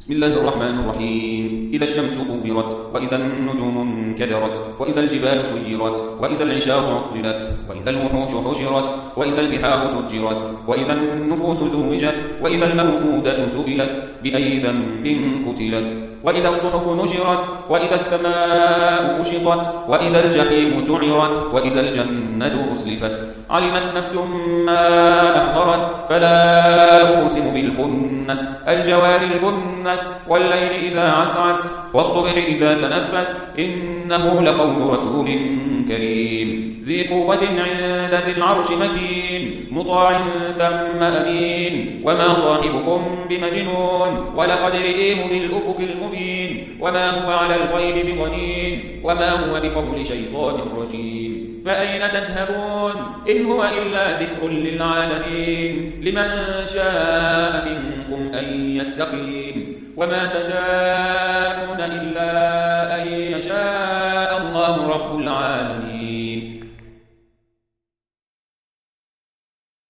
بسم الله الرحمن الرحيم. إذا الشمس كورت، وإذا النجوم انكدرت، وإذا الجبال سيرت، وإذا العشار عطلت، وإذا الوحوش حشرت، وإذا البحار سجرت، وإذا النفوس زوجت، وإذا الموءودة سئلت بأي ذنب قتلت، وإذا الصحف نشرت، وإذا السماء كشطت، وإذا الجحيم سعرت، وإذا الجنة أزلفت. علمت نفس ما أحضرت، فلا أقسم بالخنس الجوار الكنس، والليل إذا عسعس، والصبح إذا تنفس، إنه لقول رسول كريم ذي قوة عند ذي العرش مكين، مطاع ثم أمين، وما صاحبكم بمجنون، ولقد رئيه بالأفق المبين، وما هو على الغيب بضنين، وما هو بقول شيطان رجيم. فأين تذهبون؟ إن هو إلا ذكر للعالمين، لمن شاء منكم أن يستقيم، وما تشاءون إلا أن يشاء الله رب العالمين.